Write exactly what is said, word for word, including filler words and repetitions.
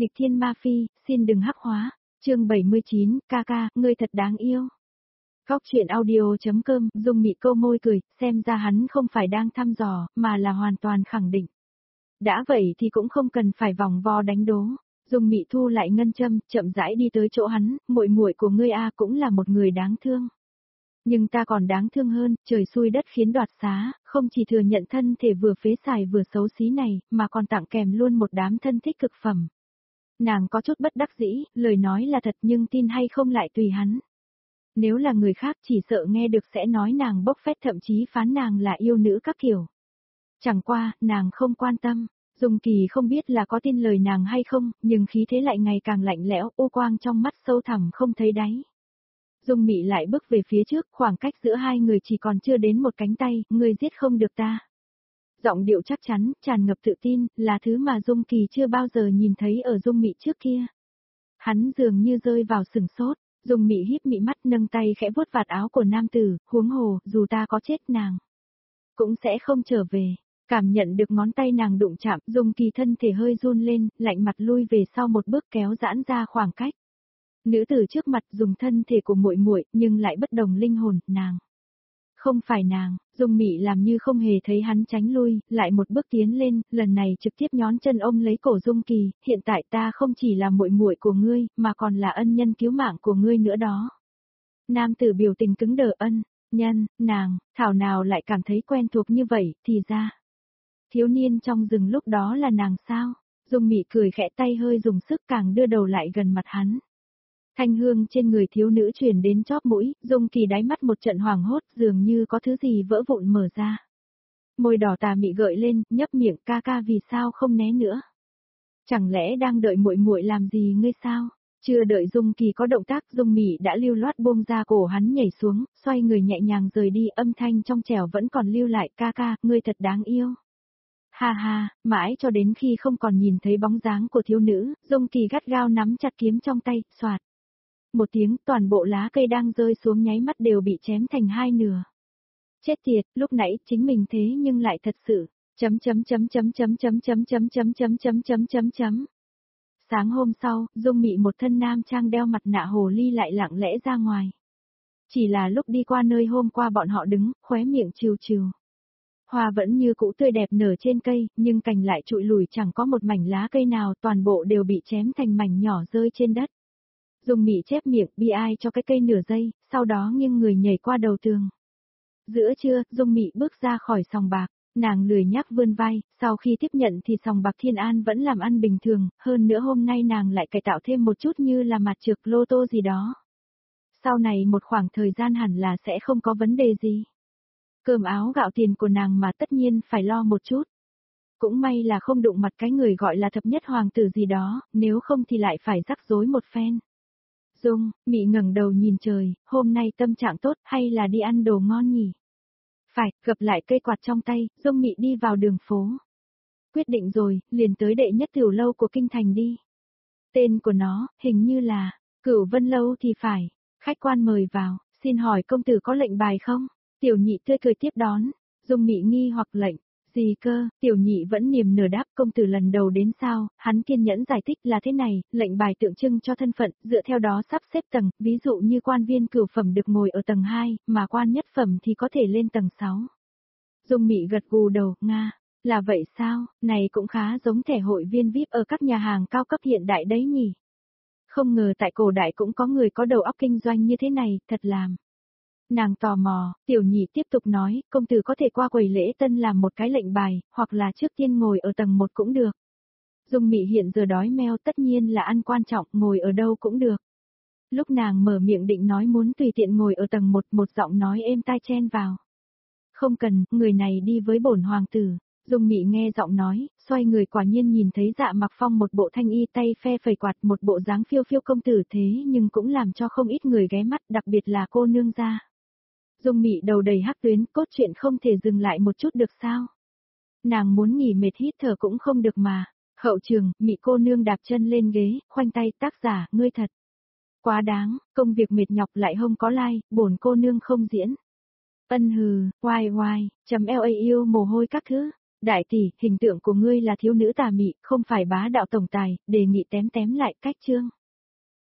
Nghịch thiên ma phi, xin đừng hắc hóa. Chương bảy mươi chín, ca ca, ngươi thật đáng yêu. Góc truyện audio.com, Dung Mị câu môi cười, xem ra hắn không phải đang thăm dò, mà là hoàn toàn khẳng định. Đã vậy thì cũng không cần phải vòng vo đánh đố. Dung Mị thu lại ngân châm, chậm rãi đi tới chỗ hắn, muội muội của ngươi a cũng là một người đáng thương. Nhưng ta còn đáng thương hơn, trời xui đất khiến đoạt xá, không chỉ thừa nhận thân thể vừa phế xài vừa xấu xí này, mà còn tặng kèm luôn một đám thân thích cực phẩm. Nàng có chút bất đắc dĩ, lời nói là thật nhưng tin hay không lại tùy hắn. Nếu là người khác chỉ sợ nghe được sẽ nói nàng bốc phét, thậm chí phán nàng là yêu nữ các kiểu. Chẳng qua, nàng không quan tâm. Dung Kỳ không biết là có tin lời nàng hay không, nhưng khí thế lại ngày càng lạnh lẽo, u quang trong mắt sâu thẳm không thấy đáy. Dung Mị lại bước về phía trước, khoảng cách giữa hai người chỉ còn chưa đến một cánh tay, ngươi giết không được ta. Giọng điệu chắc chắn, tràn ngập tự tin, là thứ mà Dung Kỳ chưa bao giờ nhìn thấy ở Dung Mị trước kia. Hắn dường như rơi vào sừng sốt, Dung Mị híp mị mắt nâng tay khẽ vuốt vạt áo của nam tử, huống hồ, dù ta có chết nàng, cũng sẽ không trở về. Cảm nhận được ngón tay nàng đụng chạm, Dung Kỳ thân thể hơi run lên, lạnh mặt lui về sau một bước kéo giãn ra khoảng cách. Nữ tử trước mặt dùng thân thể của muội muội, nhưng lại bất đồng linh hồn, nàng. Không phải nàng, Dung Mị làm như không hề thấy hắn tránh lui, lại một bước tiến lên, lần này trực tiếp nhón chân ôm lấy cổ Dung Kỳ, hiện tại ta không chỉ là muội muội của ngươi, mà còn là ân nhân cứu mạng của ngươi nữa đó. Nam tử biểu tình cứng đờ, ân, nhân, nàng, thảo nào lại cảm thấy quen thuộc như vậy, thì ra. Thiếu niên trong rừng lúc đó là nàng sao? Dung Mị cười khẽ, tay hơi dùng sức càng đưa đầu lại gần mặt hắn. Thanh hương trên người thiếu nữ truyền đến chóp mũi, Dung Kỳ đáy mắt một trận hoảng hốt, dường như có thứ gì vỡ vụn mở ra. Môi đỏ tà mị gợi lên, nhấp miệng, ca ca vì sao không né nữa? Chẳng lẽ đang đợi muội muội làm gì ngươi sao? Chưa đợi Dung Kỳ có động tác, Dung Mị đã lưu loát buông ra cổ hắn nhảy xuống, xoay người nhẹ nhàng rời đi, âm thanh trong trẻo vẫn còn lưu lại, ca ca, ngươi thật đáng yêu. Ha ha, mãi cho đến khi không còn nhìn thấy bóng dáng của thiếu nữ, Dung Kỳ gắt gao nắm chặt kiếm trong tay, xoạt. Một tiếng, toàn bộ lá cây đang rơi xuống nháy mắt đều bị chém thành hai nửa. Chết tiệt, lúc nãy chính mình thế nhưng lại thật sự, chấm chấm chấm chấm chấm chấm chấm chấm chấm chấm chấm chấm chấm chấm. Sáng hôm sau, Dung Mị một thân nam trang đeo mặt nạ hồ ly lại lặng lẽ ra ngoài. Chỉ là lúc đi qua nơi hôm qua bọn họ đứng, khóe miệng trìu trìu. Hoa vẫn như cũ tươi đẹp nở trên cây, nhưng cành lại trụi lùi chẳng có một mảnh lá cây nào, toàn bộ đều bị chém thành mảnh nhỏ rơi trên đất. Dung Mị chép miệng bi ai cho cái cây nửa giây, sau đó nghiêng người nhảy qua đầu tường. Giữa trưa, Dung Mị bước ra khỏi sòng bạc, nàng lười nhác vươn vai, sau khi tiếp nhận thì sòng bạc Thiên An vẫn làm ăn bình thường, hơn nữa hôm nay nàng lại cải tạo thêm một chút như là mặt trược lô tô gì đó. Sau này một khoảng thời gian hẳn là sẽ không có vấn đề gì. Cơm áo gạo tiền của nàng mà tất nhiên phải lo một chút. Cũng may là không đụng mặt cái người gọi là thập nhất hoàng tử gì đó, nếu không thì lại phải rắc rối một phen. Dung, Mị ngẩng đầu nhìn trời, hôm nay tâm trạng tốt hay là đi ăn đồ ngon nhỉ? Phải, gập lại cây quạt trong tay, Dung Mị đi vào đường phố. Quyết định rồi, liền tới đệ nhất tiểu lâu của kinh thành đi. Tên của nó, hình như là, Cửu Vân Lâu thì phải. Khách quan mời vào, xin hỏi công tử có lệnh bài không? Tiểu nhị tươi cười tiếp đón. Dung Mị nghi hoặc lệnh. Gì cơ, tiểu nhị vẫn niềm nở đáp, công tử lần đầu đến sao, hắn kiên nhẫn giải thích là thế này, lệnh bài tượng trưng cho thân phận, dựa theo đó sắp xếp tầng, ví dụ như quan viên cửu phẩm được ngồi ở tầng hai, mà quan nhất phẩm thì có thể lên tầng sáu. Dung Mị gật gù đầu, nga, là vậy sao, này cũng khá giống thẻ hội viên vi ai pi ở các nhà hàng cao cấp hiện đại đấy nhỉ. Không ngờ tại cổ đại cũng có người có đầu óc kinh doanh như thế này, thật làm. Nàng tò mò, tiểu nhị tiếp tục nói, công tử có thể qua quầy lễ tân làm một cái lệnh bài, hoặc là trước tiên ngồi ở tầng một cũng được. Dung Mị hiện giờ đói meo, tất nhiên là ăn quan trọng, ngồi ở đâu cũng được. Lúc nàng mở miệng định nói muốn tùy tiện ngồi ở tầng một, một giọng nói êm tai chen vào. Không cần, người này đi với bổn hoàng tử. Dung Mị nghe giọng nói, xoay người quả nhiên nhìn thấy Dạ Mặc Phong một bộ thanh y tay phe phẩy quạt, một bộ dáng phiêu phiêu công tử thế nhưng cũng làm cho không ít người ghé mắt, đặc biệt là cô nương gia. Dung Mị đầu đầy hắc tuyến, cốt truyện không thể dừng lại một chút được sao? Nàng muốn nghỉ mệt hít thở cũng không được mà. Hậu trường, Mị cô nương đạp chân lên ghế, khoanh tay, tác giả, ngươi thật. Quá đáng, công việc mệt nhọc lại không có like, bổn cô nương không diễn. Ân hừ, oai oai, chấm la yêu mồ hôi các thứ. Đại tỷ, hình tượng của ngươi là thiếu nữ tà mị, không phải bá đạo tổng tài, đề nghị tém tém lại cách chương.